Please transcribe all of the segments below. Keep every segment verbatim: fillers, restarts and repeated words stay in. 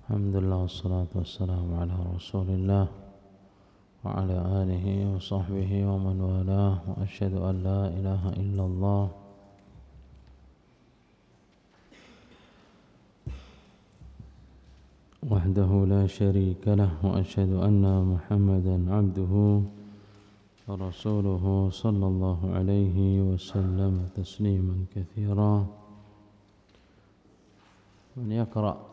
Alhamdulillah wassalatu wassalamu ala rasulillah wa ala alihi wa sahbihi wa man walah wa asyhadu an la ilaha illallah wahdahu la syarika lah wa asyhadu anna Muhammadan abduhu wa rasuluhu sallallahu alaihi wasallam tasliman katsira. Man yaqra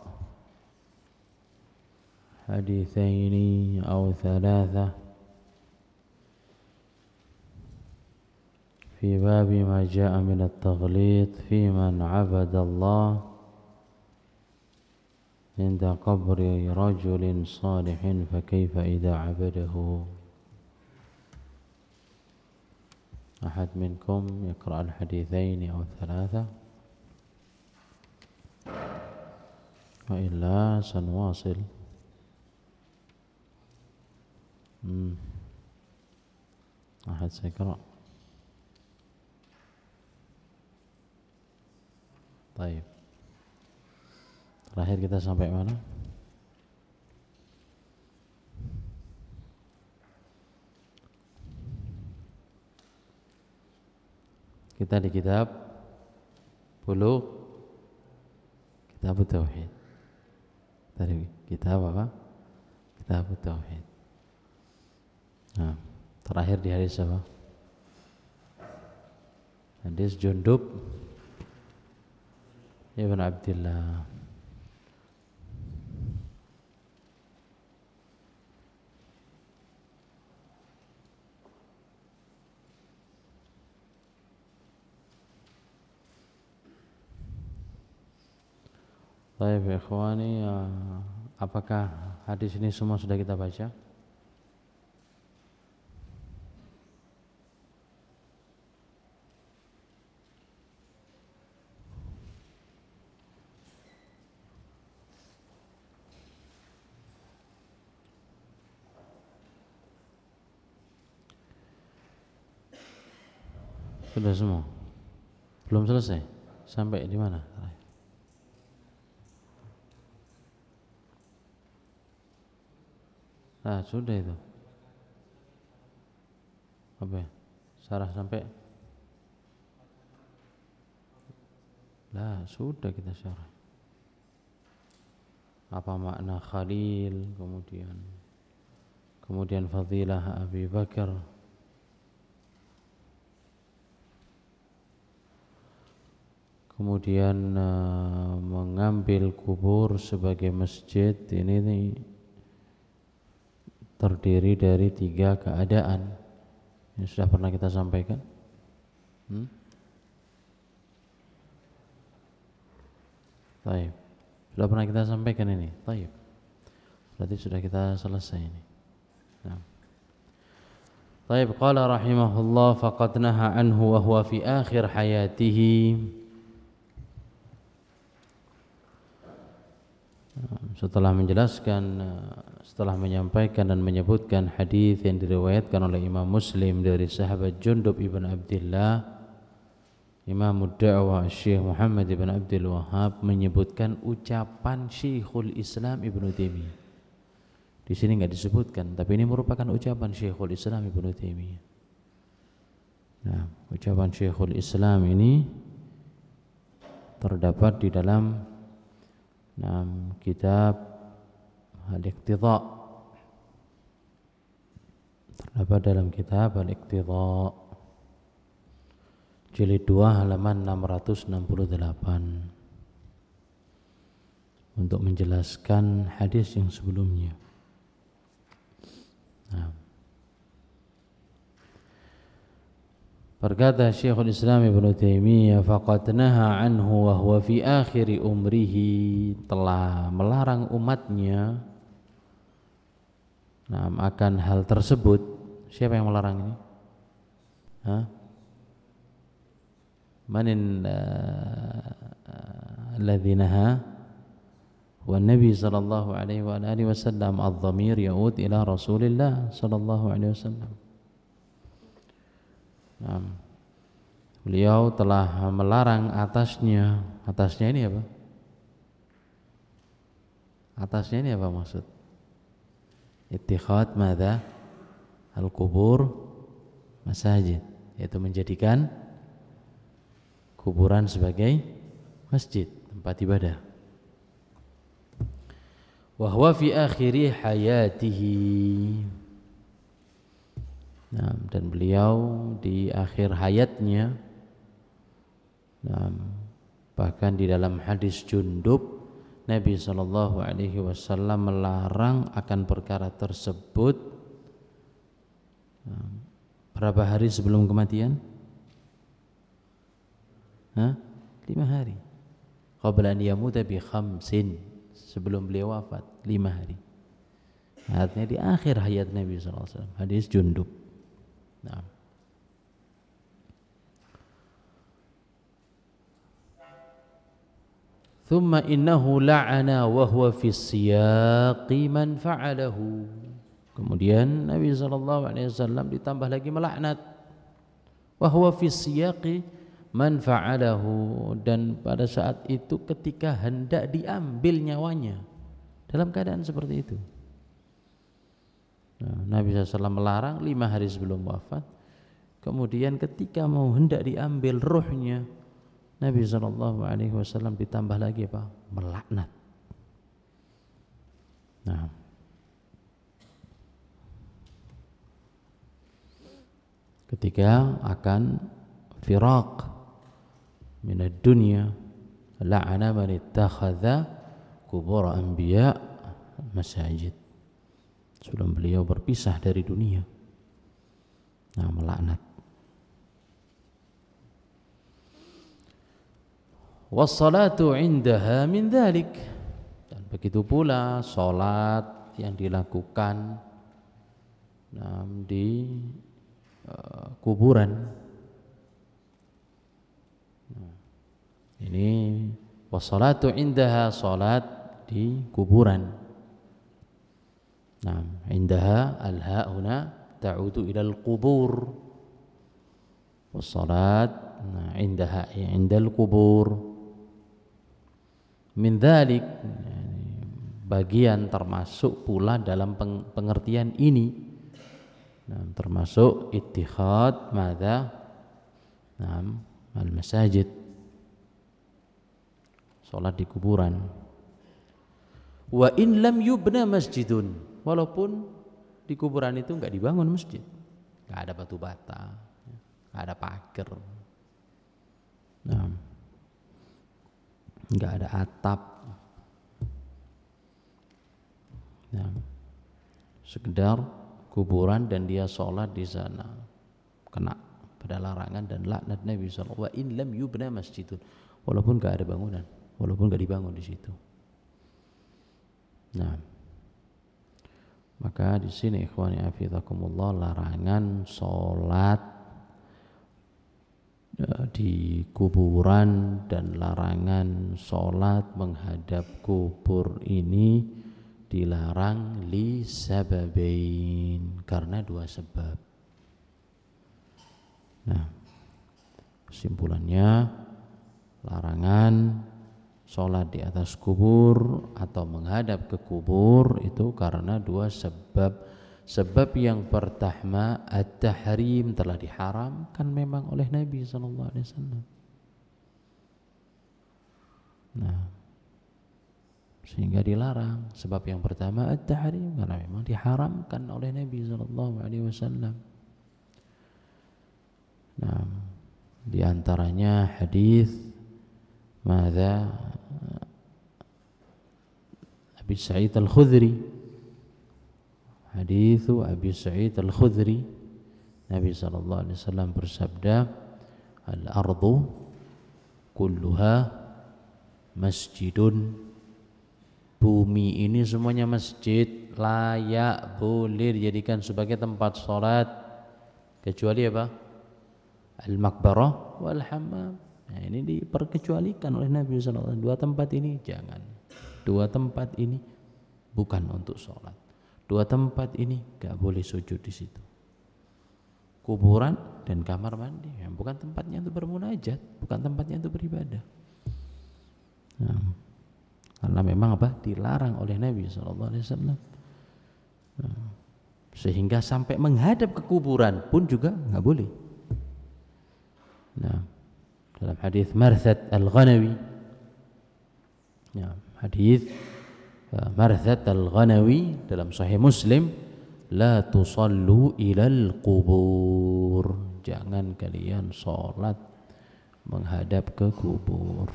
حديثين أو ثلاثة في باب ما جاء من التغليط في من عبد الله عند قبر رجل صالح فكيف إذا عبده. أحد منكم يقرأ الحديثين أو ثلاثة وإلا سنواصل. Hmm. Ahad saya kira. Baik. Terakhir kita sampai mana? Kita di kitab Bulugh Kitab Tauhid. Tadi kitab apa? Kitab Tauhid. Nah, terakhir di hadis apa? Hadis Jundub Ibn Abdillah. Baik, ikhwani, apakah hadis ini semua sudah kita baca? Sudah semua? Belum selesai? Sampai di mana? Nah, sudah itu. Apa ya? Sarah sampai? Lah, sudah kita syarah. Apa makna Khalil, kemudian kemudian fadilah Abi Bakar, kemudian uh, mengambil kubur sebagai masjid. Ini nih, terdiri dari tiga keadaan yang sudah pernah kita sampaikan. Hmm? Baik, sudah pernah kita sampaikan ini. Baik, berarti sudah kita selesai ini. Nah. Baik, qala rahimahullah faqad naha anhu wa huwa fi akhir hayatihi. Setelah menjelaskan, setelah menyampaikan dan menyebutkan hadis yang diriwayatkan oleh Imam Muslim dari sahabat Jundub ibn Abdillah, Imam Ad-Da'wah Syekh Muhammad ibn Abdul Wahhab menyebutkan ucapan Syekhul Islam Ibnu Taimiyah. Di sini enggak disebutkan, tapi ini merupakan ucapan Syekhul Islam Ibnu Taimiyah. Nah, ucapan Syekhul Islam ini terdapat di dalam Nam kitab Al-Iqtidha. Terdapat dalam kitab Al-Iqtidha jilid dua halaman enam ratus enam puluh delapan untuk menjelaskan hadis yang sebelumnya. Nah. Berkata Syekhul Islam Ibnu Taimiyah, faqad naha anhu wa huwa fi akhir umrihi, telah melarang umatnya nah, akan hal tersebut. Siapa yang melarang ini? Hah? Manin alladzi naha? Wa Nabi sallallahu alaihi wa alihi wasallam. Adh-dhamir yaud ila Rasulillah sallallahu alaihi wasallam. Nah, beliau telah melarang atasnya. Atasnya ini apa? Atasnya ini apa maksud? Ittikhad madza? Al-qubur masajid, yaitu menjadikan kuburan sebagai masjid, tempat ibadah. Wa huwa fi akhiri hayatihi. Nah, dan beliau di akhir hayatnya, nah, bahkan di dalam hadis Jundub, Nabi shallallahu alaihi wasallam melarang akan perkara tersebut nah, berapa hari sebelum kematian? Hah? Lima hari. Qabla an yamuta bi khamsin, sebelum beliau wafat lima hari. Artinya di akhir hayat Nabi shallallahu alaihi wasallam. Hadis Jundub. Nah. Thumma innahu la'ana wa huwa fi siyaqi man fa'alahu. Kemudian Nabi shallallahu alaihi wasallam ditambah lagi melaknat. Wa huwa fi siyaqi man fa'alahu, dan pada saat itu ketika hendak diambil nyawanya dalam keadaan seperti itu. Nah, Nabi shallallahu alaihi wasallam melarang lima hari sebelum wafat. Kemudian ketika mau hendak diambil ruhnya, Nabi shallallahu alaihi wasallam ditambah lagi apa? Melaknat. Nah, ketika akan firaq minad dunya, la'ana man ittakhadha qubur anbiya masajid. Sebelum beliau berpisah dari dunia, nah, melaknat. Wassalatu indaha min dhalik, dan begitu pula salat yang dilakukan nah, di uh, kuburan. Nah, ini wassalatu indaha, salat di kuburan. Nah, indaha al-ha huna ta'udu ila al-qubur. Wassalat nah, indaha indal qubur. Min dzalik, bagian termasuk pula dalam pengertian ini, nah, termasuk ittikhad madza nah, al-masajid, salat di kuburan. Wa in lam yubna masjidun, walaupun di kuburan itu enggak dibangun masjid, enggak ada batu bata, enggak ada pagar, nah, enggak ada atap, nah, sekedar kuburan dan dia sholat di sana, kena pada larangan dan laknat Nabi sallallahu alaihi wasallam. Wa in lam yubna masjidun, walaupun enggak ada bangunan, walaupun enggak dibangun di situ. Nah, maka di sini ikhwani hafizakumullah, larangan sholat di kuburan dan larangan sholat menghadap kubur ini dilarang li sababain, karena dua sebab. Nah, kesimpulannya larangan sholat di atas kubur atau menghadap ke kubur itu karena dua sebab. Sebab yang pertama, at-tahrim, telah diharamkan memang oleh Nabi sallallahu alaihi wasallam. Nah, sehingga dilarang. Sebab yang pertama at-tahrim, karena memang diharamkan oleh Nabi sallallahu alaihi wasallam. Nah, di antaranya hadis madza Abi Sa'id Al-Khudri, hadis Abi Sa'id Al-Khudri, Nabi sallallahu alaihi wasallam bersabda, al-ardu kulluha masjidun, bumi ini semuanya masjid, layak boleh dijadikan sebagai tempat sholat, kecuali apa? Al-maqbarah wal hammam. Nah, ini diperkecualikan oleh Nabi sallallahu alaihi wasallam. Dua tempat ini jangan. Dua tempat ini bukan untuk sholat. Dua tempat ini gak boleh sujud di situ. Kuburan dan kamar mandi, ya, bukan tempatnya untuk bermunajat, bukan tempatnya untuk beribadah. Nah, karena karena memang apa? Dilarang oleh Nabi sallallahu alaihi wasallam. Nah, sehingga sampai menghadap ke kuburan pun juga nggak boleh. Nah, dalam hadis Marthad Al-Ghanawi, ya, hadis uh, Marthad Al-Ghanawi dalam Sahih Muslim, la tusallu ilal qubur, jangan kalian sholat menghadap ke kubur.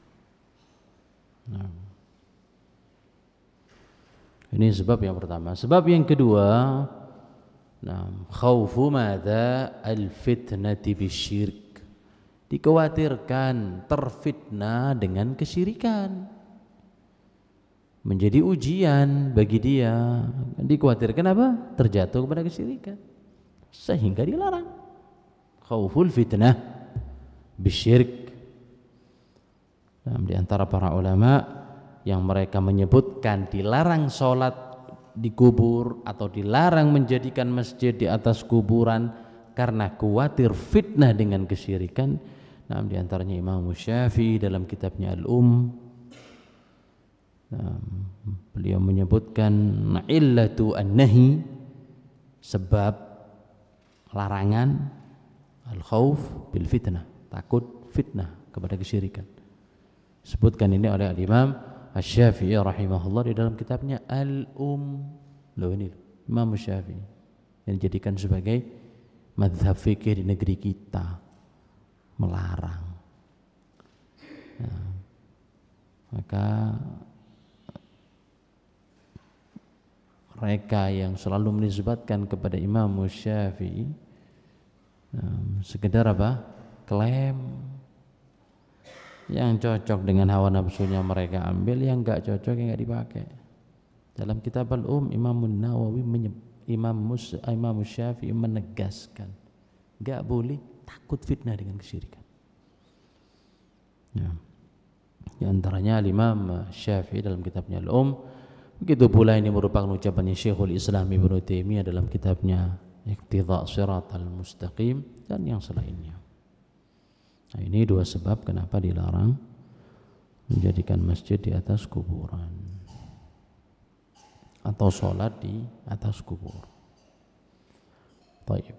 Nah, ini sebab yang pertama. Sebab yang kedua, nah, khaufu madza al-fitnati bisyirk, dikhawatirkan terfitnah dengan kesyirikan, menjadi ujian bagi dia. Dikhawatirkan apa? Terjatuh kepada kesyirikan, sehingga dilarang. Khauful fitnah bisyirk. Nah, di antara para ulama yang mereka menyebutkan dilarang sholat di kubur atau dilarang menjadikan masjid di atas kuburan karena khawatir fitnah dengan kesyirikan. Nah, di antaranya Imam Syafi'i dalam kitabnya Al-Um. Nah, beliau menyebutkan illatu an-nahi, sebab larangan al-khauf bil fitnah, takut fitnah kepada kesyirikan. Sebutkan ini oleh Imam Asy-Syafi'i rahimahullah di dalam kitabnya Al-Um. Loh ini Imam Syafi'i yang dijadikan sebagai mazhab fikih di negeri kita, melarang. Nah, maka mereka yang selalu menisbatkan kepada Imam Syafi'i um, sekedar apa? Klaim. Yang cocok dengan hawa nafsunya mereka ambil, yang enggak cocok yang enggak dipakai. Dalam kitab Al-Um, Imam Nawawi menyebut, Imam Mus, Imam Syafi'i menegaskan enggak boleh takut fitnah dengan kesyirikan. Ya. Di antaranya Imam Syafi'i dalam kitabnya Al-Um. Begitu pula ini merupakan ucapannya Syekhul Islam Ibnu Taimiyah dalam kitabnya Iqtidha' Shiratal Mustaqim dan yang selainnya. Nah, ini dua sebab kenapa dilarang menjadikan masjid di atas kuburan atau sholat di atas kubur. Baik.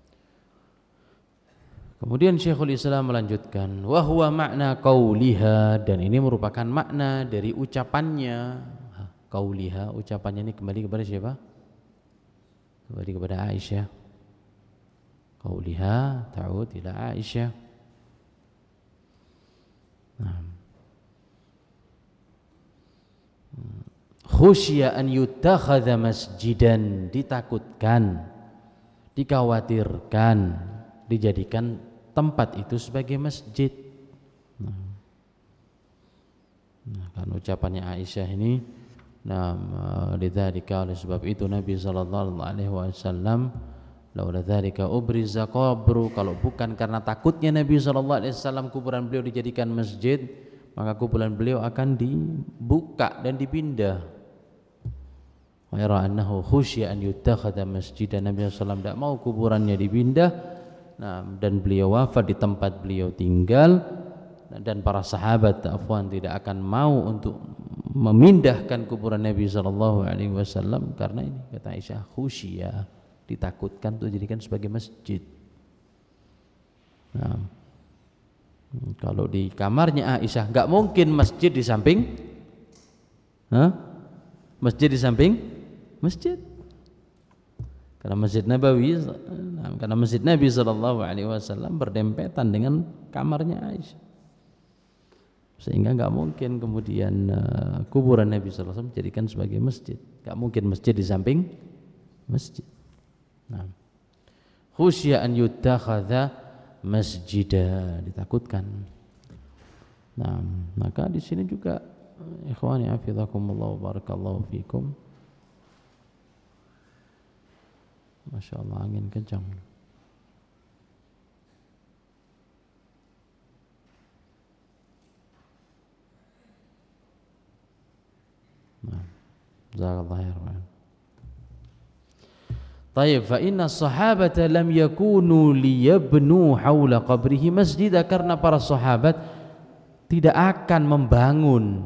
Kemudian Syekhul Islam melanjutkan, wa huwa makna qauliha, dan ini merupakan makna dari ucapannya. Qauliha, ucapannya ini kembali kepada siapa? Kembali kepada Aisyah. Qauliha ta'ud ila Aisyah. Nah. Khusya an yutakhadha masjidan, ditakutkan, dikhawatirkan dijadikan tempat itu sebagai masjid. Nah, nah kan ucapannya Aisyah ini, nah lidzalika, oleh sebab itu Nabi sallallahu alaihi wasallam, laula dzalika ubriza qabru, kalau bukan karena takutnya Nabi sallallahu alaihi wasallam kuburan beliau dijadikan masjid, maka kuburan beliau akan dibuka dan dipindah. Wa yara annahu khusya an yutakhadha masjidan, Nabi sallallahu alaihi wasallam tidak mau kuburannya dipindah. Nah, dan beliau wafat di tempat beliau tinggal, dan para sahabat afwan tidak akan mau untuk memindahkan kuburan Nabi sallallahu alaihi wasallam karena ini, kata Aisyah, khusyah, ditakutkan untuk dijadikan sebagai masjid. Nah, kalau di kamarnya Aisyah nggak mungkin masjid di samping, Hah? masjid di samping masjid. Karena Masjid Nabawi, nah, karena Masjid Nabi sallallahu alaihi wasallam berdempetan dengan kamarnya Aisyah, sehingga nggak mungkin kemudian uh, kuburan Nabi sallallahu alaihi wasallam dijadikan sebagai masjid. Nggak mungkin masjid di samping masjid. Nah, khusya an yutakhadha masjidah, ditakutkan. Nah, maka di sini juga ikhwani hafizakumullah wa barakallahu fikum. Masya Allah, angin kencang. Nah, jazakallahu khairan. Tayyib, fa inna sahabata lam yakunu liyabnu haula qabrihi masjidah, karena para sahabat tidak akan membangun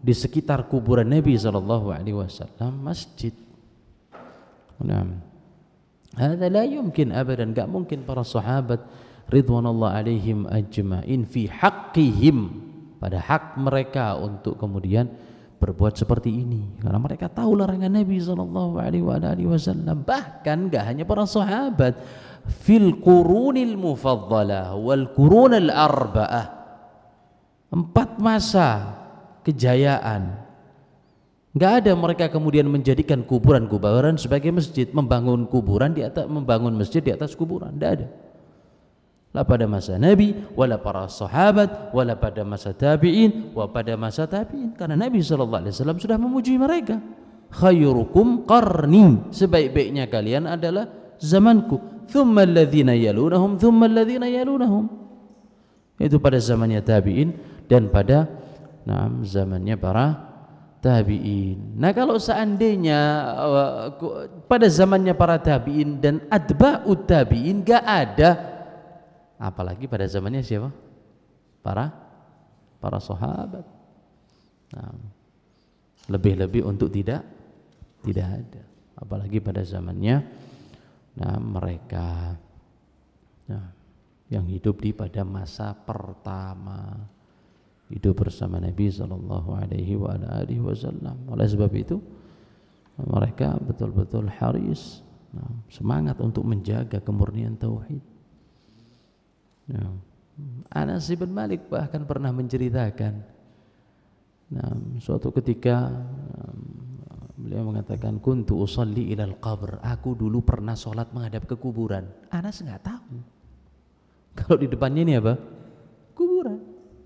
di sekitar kuburan Nabi sallallahu alaihi wasallam masjid. Nah, hada la yumkin abadan, enggak mungkin para sahabat ridwanullah alaihim ajma'in fi haqqihim, pada hak mereka untuk kemudian berbuat seperti ini, karena mereka tahu larangan Nabi sallallahu alaihi wasallam. Bahkan enggak hanya para sahabat, fil qurunil mufaddalah wal qurunil arba'ah, empat masa kejayaan, enggak ada mereka kemudian menjadikan kuburan-kuburan sebagai masjid, membangun kuburan di atas, membangun masjid di atas kuburan, enggak ada. La pada masa Nabi, wala para sahabat, wala pada masa tabi'in, wa pada masa tabi'in, karena Nabi sallallahu alaihi wasallam sudah memuji mereka. Khairukum qarni, sebaik-baiknya kalian adalah zamanku. Thumma alladhina yalunahum, thumma alladhina yalunahum. Itu pada zamannya tabi'in dan pada nah, zamannya para tabi'in. Nah, kalau seandainya uh, pada zamannya para tabi'in dan atba'ut tabi'in enggak ada, apalagi pada zamannya siapa? Para para sahabat. Nah, lebih-lebih untuk tidak tidak ada, apalagi pada zamannya nah mereka nah, yang hidup di pada masa pertama hidup bersama Nabi sallallahu alaihi wa alihi wasallam. Oleh sebab itu mereka betul-betul haris, nah, semangat untuk menjaga kemurnian tauhid. Nah, Anas bin Malik bahkan pernah menceritakan, nah, suatu ketika um, beliau mengatakan, kuntu usalli ilal qabr, aku dulu pernah sholat menghadap ke kuburan. Anas nggak tahu kalau di depannya ini apa? Kuburan.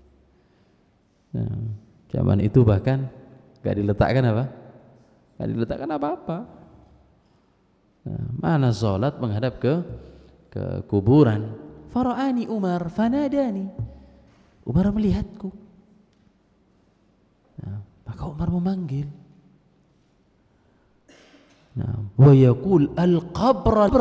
Nah, zaman itu bahkan nggak diletakkan apa? Nggak diletakkan apa-apa. Nah, mana sholat menghadap ke ke kuburan. Fara'ani Umar fanadani, Umar melihatku, nah, maka Umar memanggil, nah, wa yaqul al-qabra,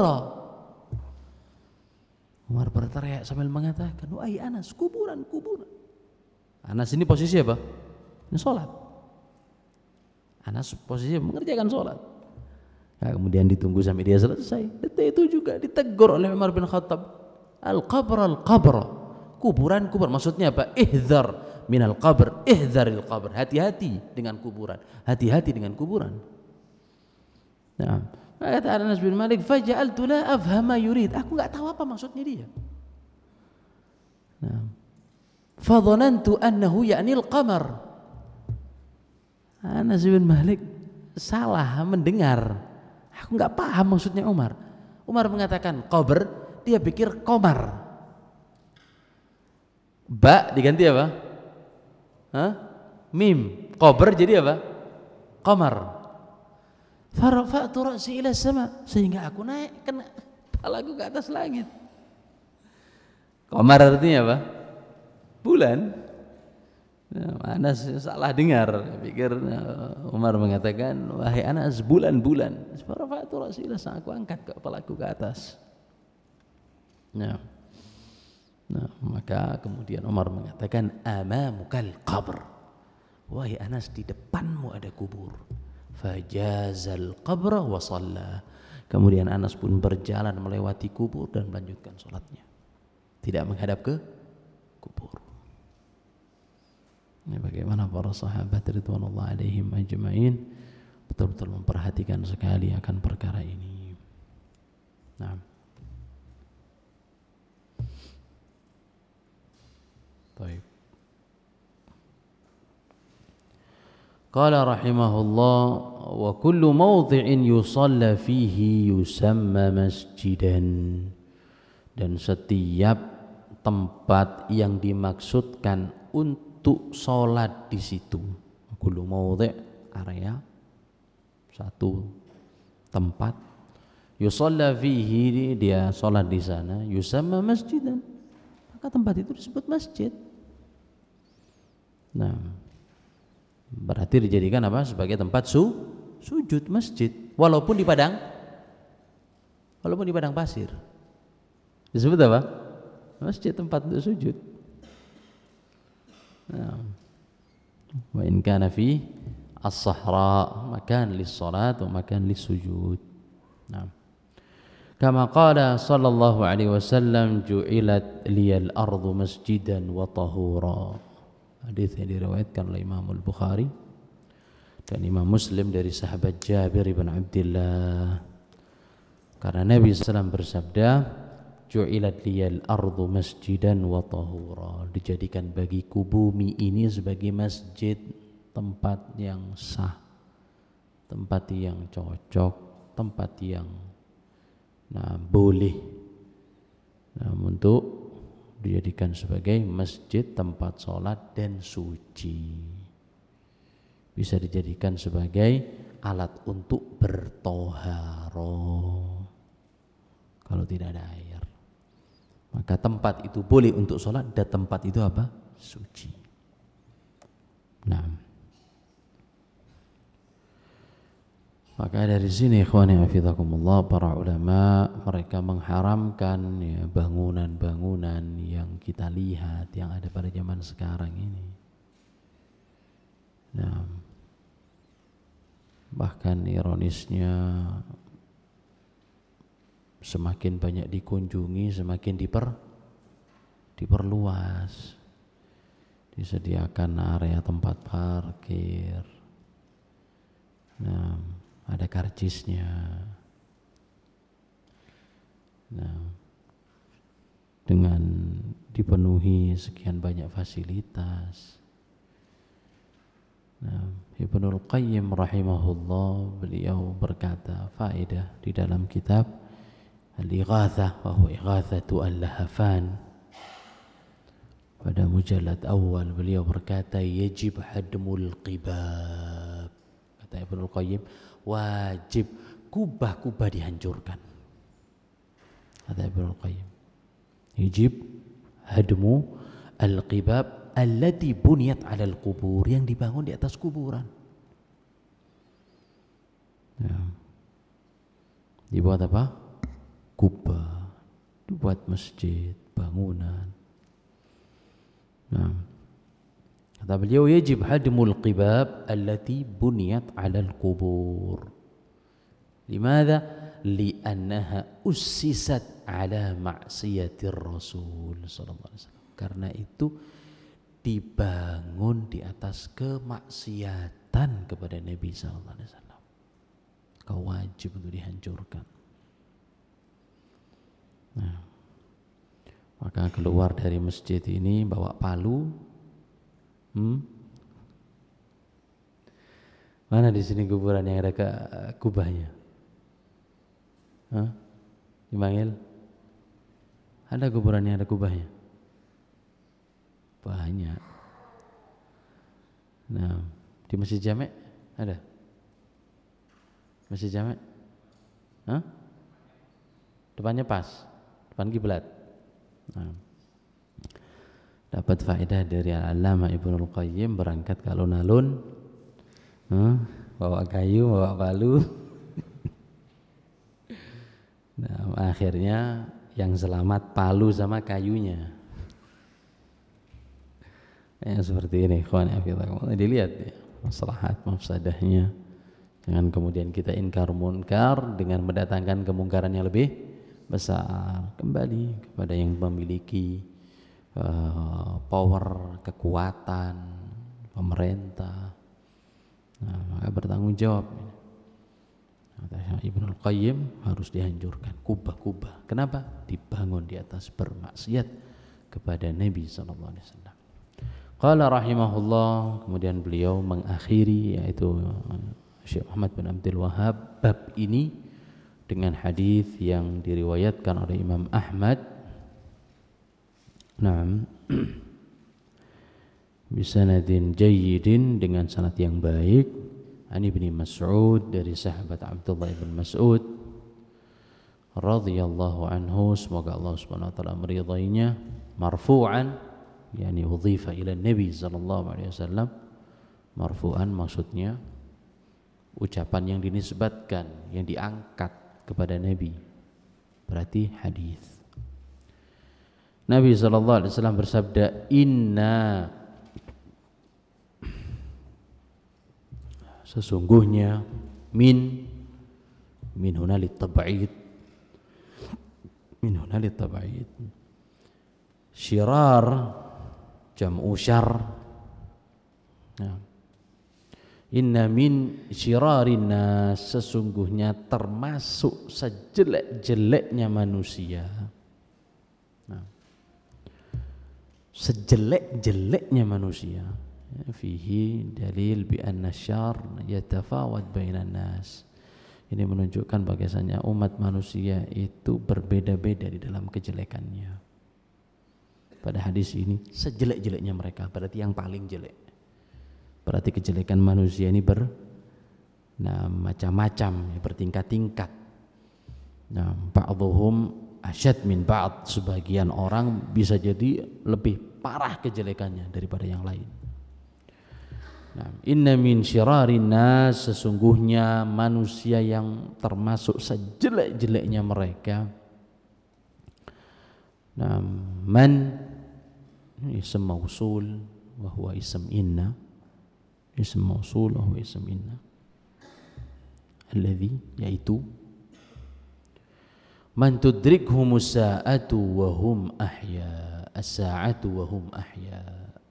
Umar berteriak sambil mengatakan, wahai Anas, kuburan, kuburan. Anas ini posisi apa? Ini sholat. Anas posisi mengerjakan sholat. Nah, kemudian ditunggu sampai dia selesai. Detik itu juga ditegur oleh Umar bin Khattab, al-qabr al-qabr, kuburan kuburan, maksudnya apa? Ihdzar minal qabr, ihdzaril qabr, hati-hati dengan kuburan, hati-hati dengan kuburan. Nah, kata Anas bin Malik, faja'altu la afhama yurid, aku enggak tahu apa maksudnya dia. Nah, fadhanantu annahu ya'ni al-qamar. Anas bin Malik salah mendengar, aku enggak paham maksudnya Umar. Umar mengatakan qabr, dia pikir komar. Ba diganti apa? Hah? Mim. Qabr jadi apa? Qamar. Farafa'tu ra'si ila sama, sehingga aku naik kena kepalaku ke atas langit. Qamar artinya apa? Bulan. Nah, Anas salah dengar, pikir Umar mengatakan, wahai Anas, bulan-bulan. Farafa'tu ra'si ila sama, aku angkat kepalaku ke atas. Nah, nah, maka kemudian Umar mengatakan, amamukal qabr, wahai Anas, di depanmu ada kubur. Fajazal qabra wa shalla, kemudian Anas pun berjalan melewati kubur dan melanjutkan sholatnya, tidak menghadap ke kubur. Ini bagaimana para sahabat ridwanullah alaihim ajma'in betul-betul memperhatikan sekali akan perkara ini. Nah, baik. Qala rahimahullah, wa kullu mawdhi'in yusalla fihi yusamma masjidan, dan setiap tempat yang dimaksudkan untuk sholat di situ, kullu mawdhi' area, satu tempat, yusalla fihi dia sholat di sana, yusamma masjidan, maka tempat itu disebut masjid. Nah, berarti dijadikan apa? Sebagai tempat su, sujud masjid, walaupun di padang, walaupun di padang pasir, disebut apa? Masjid, tempat untuk sujud. Nah, wa in kana fi as-sahra makan lis-salat wa makan lis-sujud. Nah, kama qala sallallahu alaihi wasallam ju'ilat liyal ardu masjidan wa tahura. Hadis yang diriwayatkan oleh Imam Al-Bukhari dan Imam Muslim dari sahabat Jabir bin Abdullah. Karena Nabi sallallahu alaihi wasallam bersabda, ju'ilat liyal ardu masjidan wa tahura. Dijadikan bagiku bumi ini sebagai masjid, tempat yang sah, tempat yang cocok, tempat yang nah boleh nah, untuk dijadikan sebagai masjid, tempat sholat dan suci. Bisa dijadikan sebagai alat untuk bertoharo kalau tidak ada air. Maka tempat itu boleh untuk sholat dan tempat itu apa? Suci. Nah, maka dari sini ikhwani hafizakumullah, para ulama mereka mengharamkan ya, bangunan-bangunan yang kita lihat yang ada pada zaman sekarang ini. Nah, bahkan ironisnya semakin banyak dikunjungi semakin diper diperluas, disediakan area tempat parkir. Nah, ada karcisnya. Nah, dengan dipenuhi sekian banyak fasilitas. Nah, Ibnul Qayyim rahimahullah beliau berkata faedah di dalam kitab Al-Ighathah wa huwa Ighathatu Al-Lahafan. Pada mujallad awal beliau berkata yajib hadmul qibab. Kata Ibnul Qayyim, wajib kubah-kubah dihancurkan. Kata Ibnul Qayyim, yajib hadmu al-qibab allati buniyat 'ala al-qubur, yang dibangun di atas kuburan. Ya. Dibuat apa? Kubah, dibuat masjid, bangunan. Nah, kata beliau yajib hadmul qibab allati buniyat 'ala al-qubur. Limadha? Li'annaha ussisat 'ala ma'siyatir Rasul sallallahu alaihi wasallam. Karena itu dibangun di atas kemaksiatan kepada Nabi sallallahu alaihi wasallam. Kau wajib untuk dihancurkan. Nah, maka keluar dari masjid ini bawa palu. Hmm? Mana di sini kuburan yang ada ke kubahnya? Hah? Dipanggil? Ada kuburan yang ada kubahnya? Banyak. Nah, di Masjid Jamek ada? Masjid Jamek? Hah? Depannya pas, depan kiblat. Nah, dapat faedah dari Al-Allamah Ibnul Qayyim, berangkat ke alun-alun, huh? bawa kayu, bawa palu. Nah, akhirnya yang selamat palu sama kayunya. Yang seperti ini, ikhwan fillah. Dilihat ya, maslahat mafsadahnya. Jangan kemudian kita inkar munkar dengan mendatangkan kemungkaran yang lebih besar. Kembali kepada yang memiliki uh, power, kekuatan, pemerintah. Nah, maka bertanggung jawab. Kata Ibnul Qayyim, harus dihancurkan kubah-kubah. Kenapa? Dibangun di atas bermaksiat kepada Nabi sallallahu alaihi wasallam. Qala rahimahullah, kemudian beliau mengakhiri yaitu Syekh Muhammad bin Abdul Wahhab bab ini dengan hadis yang diriwayatkan oleh Imam Ahmad. Naam. Bisanadin jayyidin, dengan sanad yang baik. Ani bin Mas'ud, dari sahabat Abdullah bin Mas'ud radhiyallahu anhu, semoga Allah Subhanahu wa taala meridainya, marfu'an, yakni udhifa ila Nabi sallallahu alaihi wasallam. Marfu'an maksudnya ucapan yang dinisbatkan, yang diangkat kepada Nabi, berarti hadis. Nabi sallallahu alaihi wasallam bersabda, inna sesungguhnya min min huna litab'id min huna litab'id syirar jam'u syarr ya. Inna min syirarin nas, sesungguhnya termasuk sejelek-jeleknya manusia. Nah, sejelek-jeleknya manusia. Fihi dalil bi anna syarr yatafawat bainan nas. Ini menunjukkan bahwasanya umat manusia itu berbeda-beda di dalam kejelekannya. Pada hadis ini sejelek-jeleknya mereka berarti yang paling jelek. Berarti kejelekan manusia ini ber nah, macam-macam, bertingkat-tingkat. Nah, ba'dhuhum asyad min ba'd, sebagian orang bisa jadi lebih parah kejelekannya daripada yang lain. Nah, inna min syirarin nas, sesungguhnya manusia yang termasuk sejelek-jeleknya mereka. Nah, man ism mausul wa huwa ism inna. Ism mausul wa huwa ism inna. Alladhi, yaitu man tudrikhumus sa'atu wa hum ahya, as-sa'atu wa hum ahya,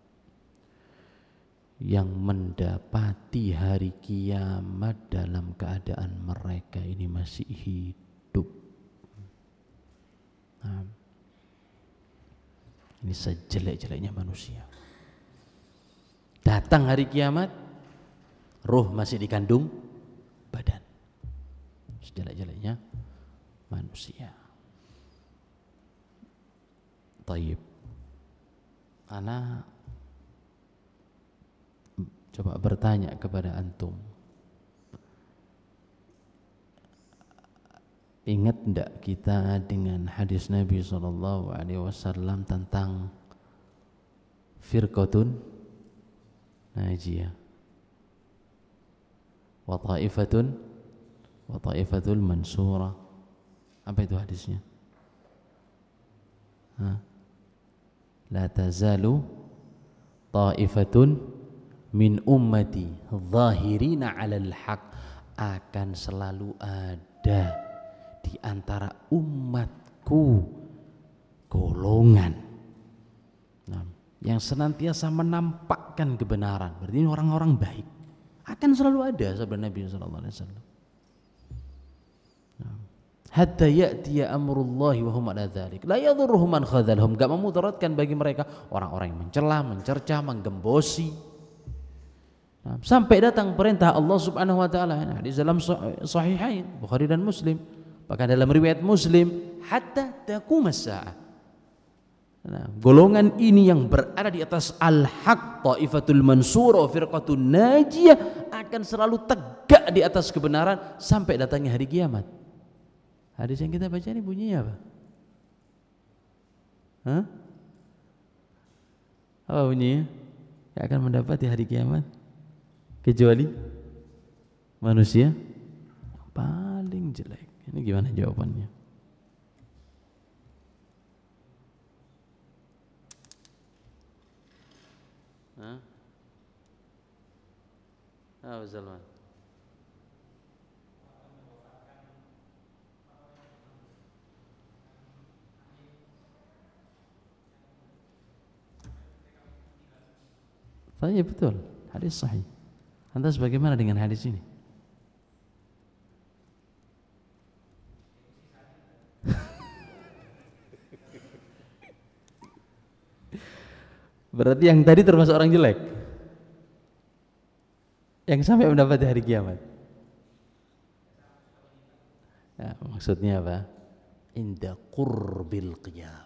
yang mendapati hari kiamat dalam keadaan mereka ini masih hidup. Nah, ini sejelek-jeleknya manusia. Datang hari kiamat, ruh masih dikandung badan. Sejelek-jeleknya manusia. Taib. Ana coba bertanya kepada antum. Ingat enggak kita dengan hadis Nabi sallallahu alaihi wasallam tentang firqatun najiyah wa ta'ifatun wa ta'ifatul mansurah? Apa itu hadisnya? Ha? La tazalu ta'ifatun min ummati zahirina 'alal haq, akan selalu ada di antara umatku golongan nah, yang senantiasa menampakkan kebenaran. Berarti ini orang-orang baik. Akan selalu ada, sabda Nabi sallallahu alaihi wasallam. Hatta ya'tiya amrullahi wa hum ala dzalik la yadhurruhum man khadzalhum, enggak memudaratkan bagi mereka orang-orang yang mencela, mencerca, menggembosi. Nah, sampai datang perintah Allah Subhanahu wa taala. Nah, di dalam sahihain Bukhari dan Muslim, bahkan dalam riwayat Muslim, hatta taqumas saah. Nah, golongan ini yang berada di atas al-haq, taifatul mansura, firqatun najiyah, akan selalu tegak di atas kebenaran sampai datangnya hari kiamat. Hadis yang kita baca ini bunyinya apa? Hah? Apa bunyinya? Yang akan mendapati hari kiamat kecuali manusia yang paling jelek. Ini gimana jawabannya? Hah? Apa Salman? Saya betul, hadis sahih. Lantas bagaimana dengan hadis ini? Berarti yang tadi termasuk orang jelek yang sampai mendapat hari kiamat. Nah, maksudnya apa? Inda qurbil qiyam.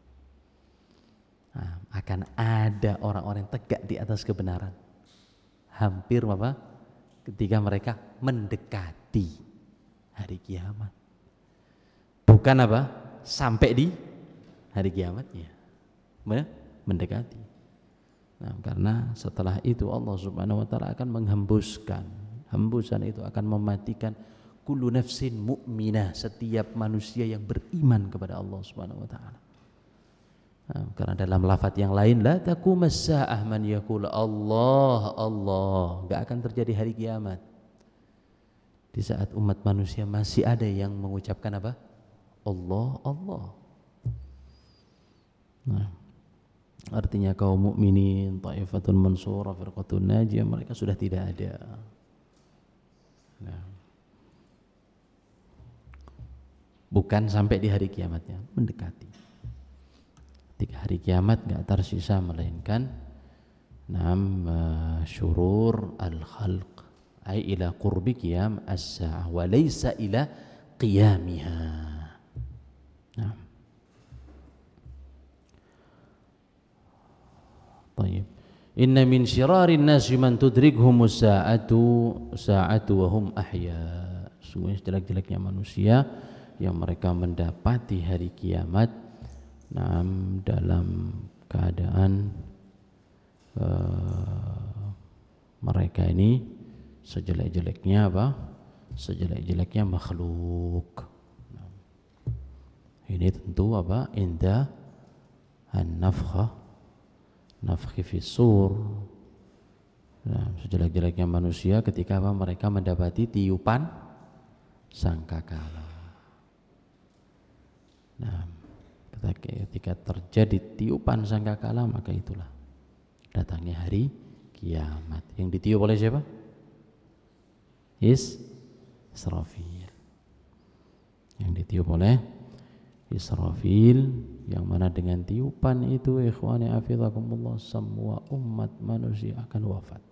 Nah, akan ada orang-orang yang tegak di atas kebenaran. Hampir apa? Ketika mereka mendekati hari kiamat. Bukan apa? Sampai di hari kiamatnya. Mendekati. Nah, karena setelah itu Allah Subhanahu wa taala akan menghembuskan. Hembusan itu akan mematikan kullu nafsin mu'minah, setiap manusia yang beriman kepada Allah Subhanahu wa taala. Nah, karena dalam lafaz yang lain la taqumas saah man yaqul Allah Allah, enggak akan terjadi hari kiamat di saat umat manusia masih ada yang mengucapkan apa? Allah Allah. Nah, artinya kaum mukminin, taifatun mansurah, firqatun najiyah, mereka sudah tidak ada. Nah, bukan sampai di hari kiamatnya, mendekati. Ketika hari kiamat enggak tersisa melainkan nam uh, syurur al-khalq ay ila qurbi qiyam as-sa'ah wa laysa ila qiyamiha. Nah. Baik. Inna min syirarin nasi man tudrikhumus sa'atu sa'atu wa hum ahya. Sungguh jelek-jeleknya manusia yang mereka mendapati hari kiamat Nah, dalam keadaan uh, mereka ini sejelek-jeleknya apa? Sejelek-jeleknya makhluk. Nah, ini tentu apa? Indah an-nafkhah, nafkhi fis sur. Nah, sejelek-jeleknya manusia ketika apa? Mereka mendapati tiupan sangkakala. Nah, ketika terjadi tiupan sangkakala maka itulah datangnya hari kiamat. Yang ditiup oleh siapa? Is Israfil. Yang ditiup oleh Israfil, yang mana dengan tiupan itu ikhwani hafizakumullah semua umat manusia akan wafat.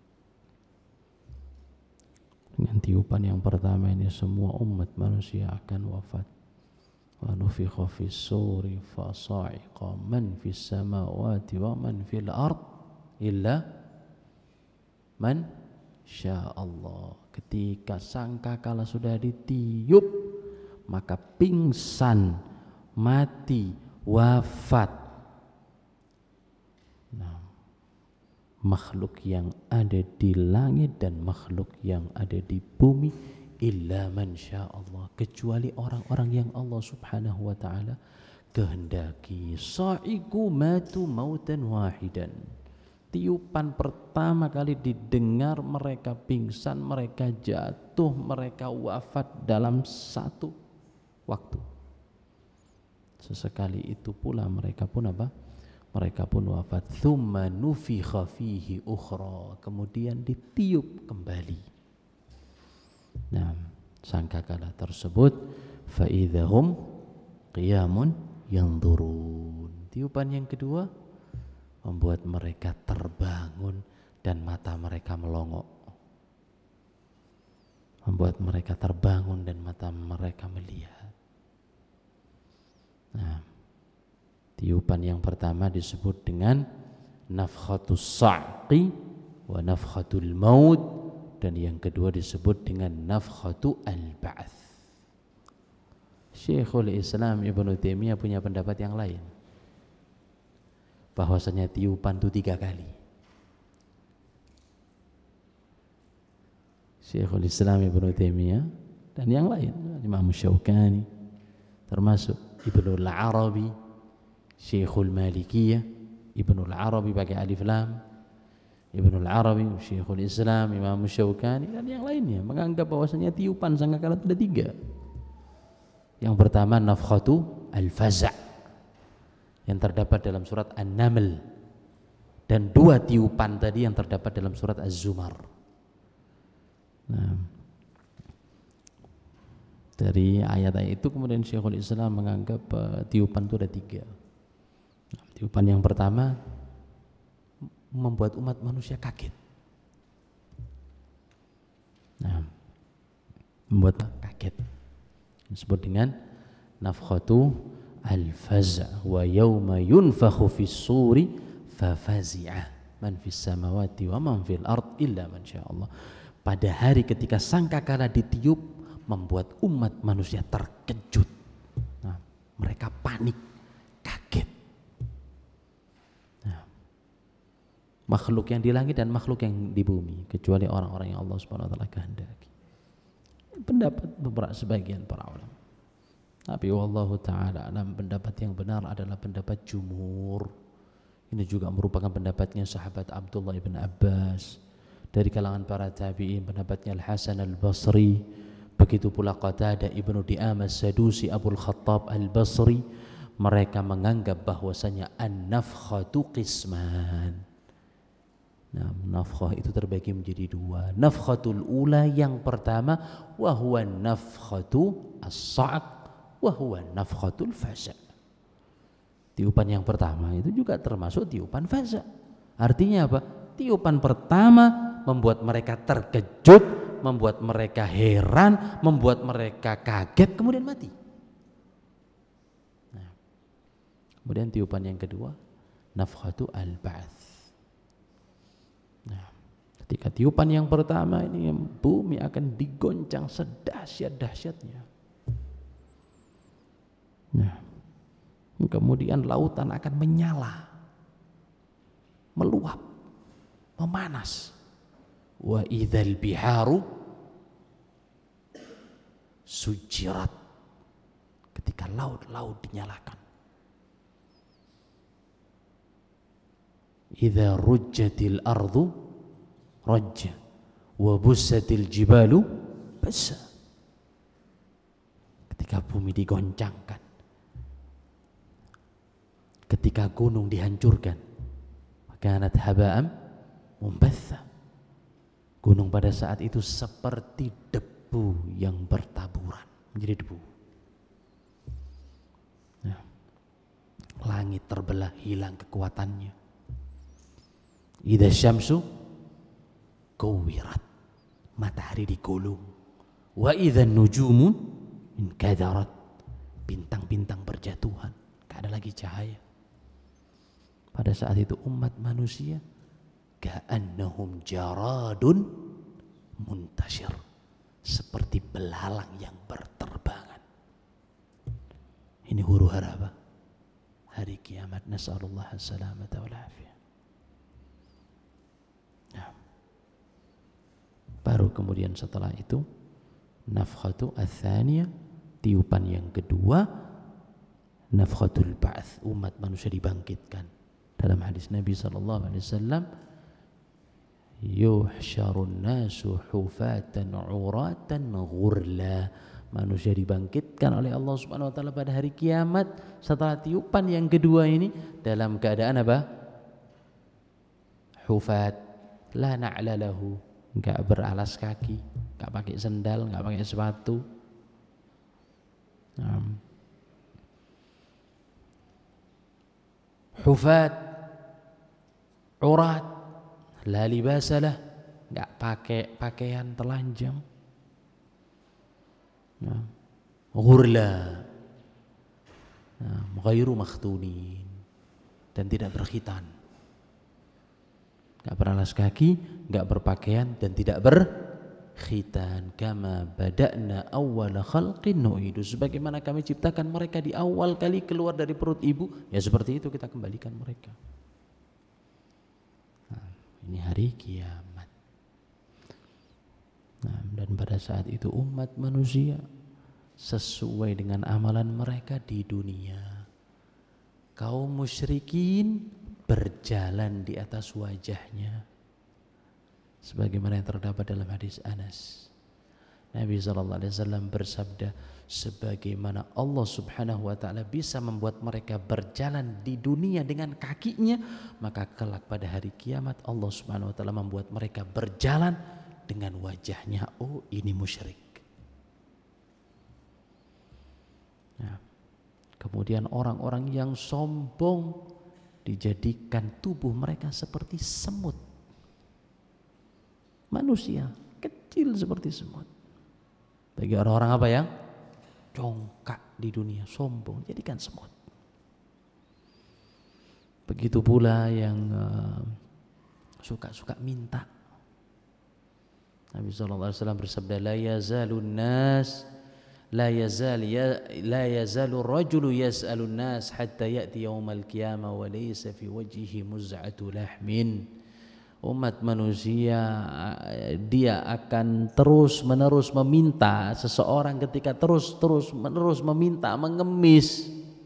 Dengan tiupan yang pertama ini semua umat manusia akan wafat. Wa nufikha fis suri fa sa'iqa man fis samawati wa man fil ard illa man syaa Allah. Ketika sangkakala sudah ditiup maka pingsan, mati, wafat. Nah, makhluk yang ada di langit dan makhluk yang ada di bumi illa man syaa Allah, kecuali orang-orang yang Allah Subhanahu wa taala kehendaki. Sa'iqu matu mautan wahidan. Tiupan pertama kali didengar mereka pingsan, mereka jatuh, mereka wafat dalam satu waktu. Sesekali itu pula mereka pun apa? Mereka pun wafat. Tsumma nufikha fihi ukhra, kemudian ditiup kembali. Nah, sangkakala tersebut fa idzahum qiyamun yanzurun. Tiupan yang kedua membuat mereka terbangun dan mata mereka melongok. Membuat mereka terbangun dan mata mereka melihat. Nah, tiupan yang pertama disebut dengan nafkhatus sa'qi wa nafkhatul maut, dan yang kedua disebut dengan nafkhatu al-ba'ats. Syekhul Islam Ibnu Taimiyah punya pendapat yang lain, bahwasanya tiupan itu tiga kali. Syekhul Islam Ibnu Taimiyah dan yang lain, Imam Syaukani, termasuk Ibnu al-Arabi, Syekhul Malikiyah, Ibnu al-Arabi pakai alif lam, Ibnu al-Arabi, Syekhul Islam, Imam Syaukani dan yang lainnya menganggap bahwasanya tiupan sangkakala ada tiga. Yang pertama nafkhatu al-faza' yang terdapat dalam surat An-Naml, dan dua tiupan tadi yang terdapat dalam surat Az-Zumar. Nah, dari ayat-ayat itu kemudian Syekhul Islam menganggap uh, tiupan itu ada tiga. Nah, tiupan yang pertama membuat umat manusia kaget. Nah, membuat kaget. Disebut dengan nafkhatu al-faz' wa yauma yunfakhu fis suri fa fazi'a man fis samawati wa man fil ard illa man syaa Allah. Pada hari ketika sangkakala ditiup membuat umat manusia terkejut. Nah, mereka panik, kaget. Makhluk yang di langit dan makhluk yang di bumi, kecuali orang-orang yang Allah Subhanahu wa taala kehendaki. Pendapat beberapa sebagian para ulama. Tapi wallahu ta'ala alam, pendapat yang benar adalah pendapat jumhur. Ini juga merupakan pendapatnya sahabat Abdullah ibn Abbas. Dari kalangan para tabi'in pendapatnya Al-Hasan Al-Basri. Begitu pula Qatadah ibnu Di'amah Sadusi, Abul Khattab Al-Basri. Mereka menganggap bahwasanya an-nafkhatu qisman. Nah, nafkhah itu terbagi menjadi dua. Nafkhatul ula yang pertama, wa huwa nafkhatu as-sa'q, wa huwa nafkhatul fasa'. Tiupan yang pertama itu juga termasuk tiupan fasa'. Artinya apa? Tiupan pertama membuat mereka terkejut, membuat mereka heran, membuat mereka kaget, kemudian mati. Nah, kemudian tiupan yang kedua, nafkhatu al-ba'ts. Nah, ketika tiupan yang pertama ini bumi akan digoncang sedahsyat-dahsyatnya. Nah, kemudian lautan akan menyala, meluap, memanas. Wa idzal biharu sujirat, ketika laut-laut dinyalakan. Idza rujjatil ardu rajja wa bussatil jibalu bassa. Ketika bumi digoncangkan, ketika gunung dihancurkan, kanat haba'am mumbatha. Gunung pada saat itu seperti debu yang bertaburan, menjadi debu. Nah, langit terbelah, hilang kekuatannya. Idza syamsu kuwirat, matahari digulung. Wa idza nujumu inkadarat, bintang-bintang berjatuhan, tak ada lagi cahaya. Pada saat itu umat manusia ka'annahum jaradun muntashir, seperti belalang yang berterbangan. Ini huru-hara apa? Hari kiamat. Nas'alullah as-salamata wal afiyah. Nah, baru kemudian setelah itu nafkhatu ats-tsaniyah, tiupan yang kedua, nafkhatul ba'ts, umat manusia dibangkitkan. Dalam hadis Nabi sallallahu alaihi wasallam, yuhsyarun nasu hufatan uratan ghurla, manusia dibangkitkan oleh Allah Subhanahu wa taala pada hari kiamat setelah tiupan yang kedua ini dalam keadaan apa? Hufat, la na'la lahu, enggak beralas kaki, enggak pakai sendal, enggak pakai sepatu. Nah, hufat, urat, la libasalah, enggak pakai pakaian telanjang. Nah, ghurla, nah, ghairu makhtunin, dan tidak berkhitan. Enggak beralas kaki, enggak berpakaian, dan tidak berkhitan. Kama bada'na awwala khalqin nu'idu, sebagaimana kami ciptakan mereka di awal kali keluar dari perut ibu, ya seperti itu kita kembalikan mereka. Nah, ini hari kiamat. Nah, dan pada saat itu umat manusia sesuai dengan amalan mereka di dunia. Kaum musyrikin berjalan di atas wajahnya, sebagaimana yang terdapat dalam hadis Anas. Nabi shallallahu alaihi wasallam bersabda, sebagaimana Allah subhanahu wa ta'ala bisa membuat mereka berjalan di dunia dengan kakinya, maka kelak pada hari kiamat Allah subhanahu wa ta'ala membuat mereka berjalan dengan wajahnya. Oh, ini musyrik. Nah, kemudian orang-orang yang sombong dijadikan tubuh mereka seperti semut. Manusia kecil seperti semut. Bagi orang-orang apa yang congkak di dunia, sombong, jadikan semut. Begitu pula yang uh, suka-suka minta. Nabi shallallahu alaihi wasallam bersabda, la yazalun nas la yazal ya, la yazalu rajulu yas'alun nas hatta ya'ti yaumal qiyamah wa laysa fi wajhihi muz'atu lahmin umat manusia dia akan terus menerus meminta seseorang ketika terus terus menerus meminta mengemis,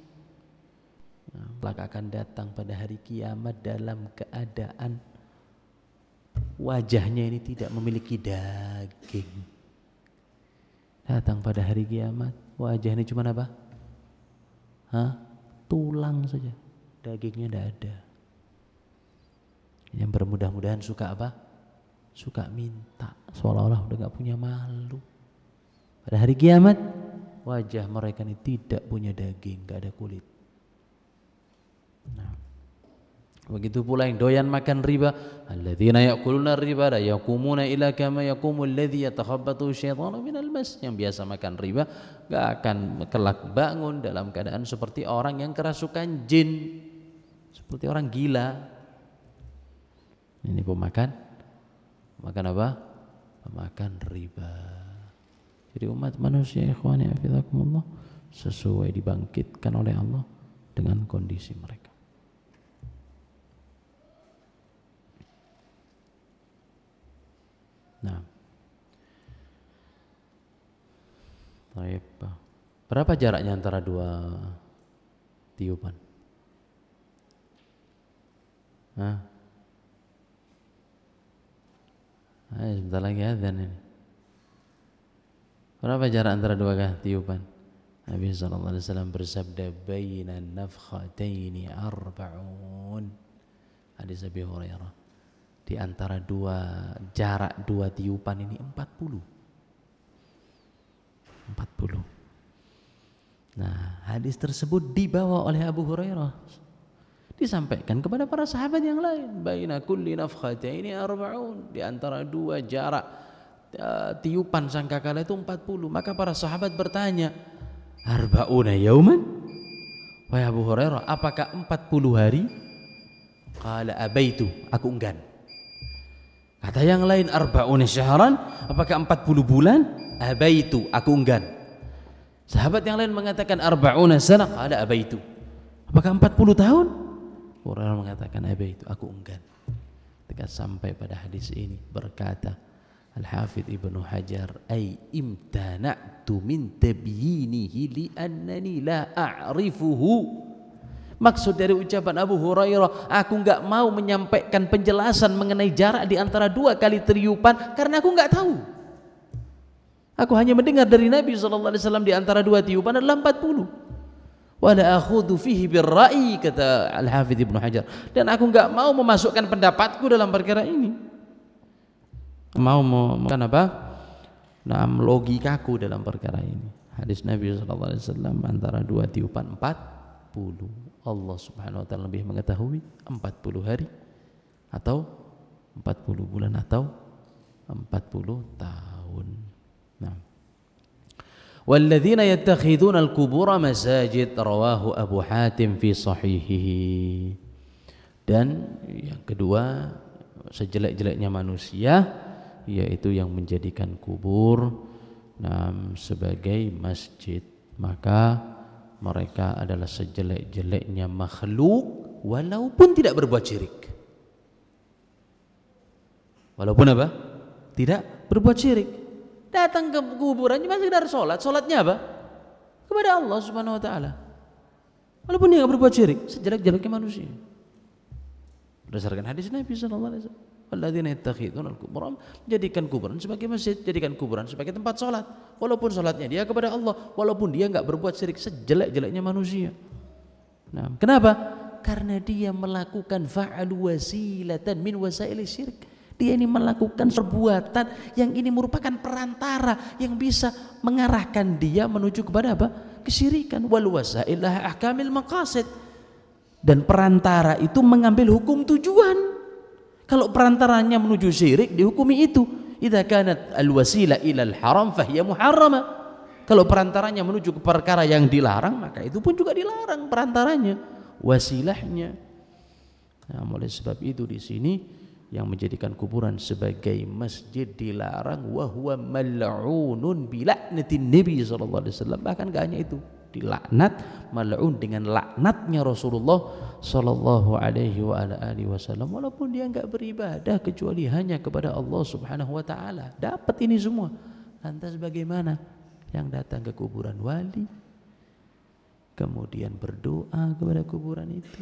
maka akan datang pada hari kiamat dalam keadaan wajahnya ini tidak memiliki daging. Datang pada hari kiamat wajah ini cuma apa? Hah? Tulang saja, dagingnya tidak ada. Yang bermudah-mudahan suka apa? Suka minta, seolah-olah udah gak punya malu. Pada hari kiamat wajah mereka ini tidak punya daging, gak ada kulit. Nah, begitu pula yang doyan makan riba, alladzina ya'kuluna riba la yaqumuna illa kama yaqumul ladzi yatakhabbathu syaitanu minal mas. Yang biasa makan riba gak akan kelak bangun dalam keadaan seperti orang yang kerasukan jin, seperti orang gila. Ini pemakan, pemakan apa? Pemakan riba. Jadi umat manusia ikhwani hafizakumullah sesuai dibangkitkan oleh Allah dengan kondisi mereka. Nah, baik. Berapa jaraknya antara dua tiupan? Hah? Ayo, sebentar lagi adzan ini. Berapa jarak antara dua tiupan? Nabi sallallahu alaihi wasallam bersabda, "Baina nafkhataini arba'un." Hadis Abi Hurairah. Di antara dua jarak dua tiupan ini empat puluh. empat puluh. Nah, hadis tersebut dibawa oleh Abu Hurairah. Disampaikan kepada para sahabat yang lain, baina kulli nafkhataini arba'un, di antara dua jarak uh, tiupan sangkakala itu empat puluh. Maka para sahabat bertanya, arba'una yauman? Wahai Abu Hurairah, apakah empat puluh hari? Qala abaitu, aku enggan. Kata yang lain, arba'una syahran, apakah empat puluh bulan? Abaitu, aku enggan. Sahabat yang lain mengatakan arba'una sana, qala abaitu, apakah empat puluh tahun? Hurairah mengatakan abaitu, aku enggan. Ketika sampai pada hadis ini berkata Al-Hafidh Ibnu Hajar, ay imtana'tu min tabyinihi li annani la a'rifuhu. Maksud dari ucapan Abu Hurairah, aku enggak mau menyampaikan penjelasan mengenai jarak di antara dua kali tiupan karena aku enggak tahu. Aku hanya mendengar dari Nabi sallallahu alaihi wasallam di antara dua tiupan adalah empat puluh. Wala akhudhu fihi birra'i, kata Al-Hafidh Ibnu Hajar, dan aku enggak mau memasukkan pendapatku dalam perkara ini. Mau mengatakan apa? Nah, logikaku dalam perkara ini. Hadis Nabi sallallahu alaihi wasallam antara dua tiupan empat puluh. Allah Subhanahu wa taala lebih mengetahui empat puluh hari atau empat puluh bulan atau empat puluh tahun. Nah, walladzina yattakhiduna al-qubura masajid, rawahu Abu Hatim fi sahihihi. Dan yang kedua, sejelek-jeleknya manusia yaitu yang menjadikan kubur nah, sebagai masjid. Maka mereka adalah sejelek-jeleknya makhluk walaupun tidak berbuat syirik. Walaupun apa? Tidak berbuat syirik. Datang ke kuburannya masih dari sholat. Sholatnya apa? Kepada Allah Subhanahu wa taala. Walaupun dia tidak berbuat syirik, sejelek-jeleknya manusia. Berdasarkan hadis Nabi sallallahu alaihi wasallam, walladzina yattakhiduna al-qubur, jadikan kuburan sebagai masjid, jadikan kuburan sebagai tempat sholat. Walaupun sholatnya dia kepada Allah, walaupun dia enggak berbuat syirik, sejelek-jeleknya manusia. Nah, kenapa? Karena dia melakukan fa'alu wasilatan min wasaili syirik. Dia ini melakukan perbuatan yang ini merupakan perantara yang bisa mengarahkan dia menuju kepada apa? Kesyirikan. Wal wasailah ahkamil maqasid. Dan perantara itu mengambil hukum tujuan. Kalau perantaranya menuju syirik, dihukumi itu. Idza kanat al-wasilah ila al-haram fahiya muharrama. Kalau perantaranya menuju ke perkara yang dilarang, maka itu pun juga dilarang perantaranya, wasilahnya. Nah, oleh sebab itu di sini yang menjadikan kuburan sebagai masjid dilarang, wa huwa mal'unun bi la'natin nabi sallallahu alaihi wasallam. Bahkan gak hanya itu, dilaknat, mal'un dengan laknatnya Rasulullah sallallahu alaihi wa ala alihi wasallam, walaupun dia enggak beribadah kecuali hanya kepada Allah Subhanahu wa taala. Dapat ini semua. Lantas bagaimana yang datang ke kuburan wali kemudian berdoa kepada kuburan itu,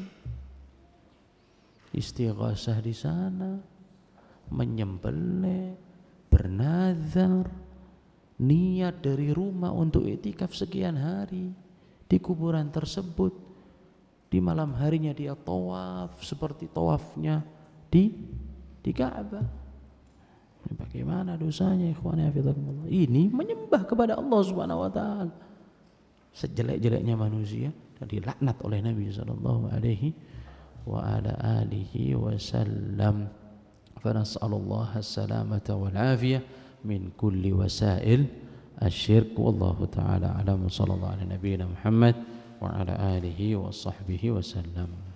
istighasah di sana, menyembelih, bernazar, niat dari rumah untuk iktikaf sekian hari di kuburan tersebut, di malam harinya dia tawaf seperti tawafnya di di Ka'bah. Bagaimana dosanya ikhwani hafizakumullah? Ini menyembah kepada Allah Subhanahu wa taala. Sejelek-jeleknya manusia dan dilaknat oleh Nabi sallallahu alaihi wa ala alihi wasallam. Fa nas'alullaha as-salamata wal afiyah min kulli wasail asyirk. Wallahu ta'ala a'lam. Sallallahu ala nabiyyina Muhammad wa ala alihi wa sahbihi wasallam.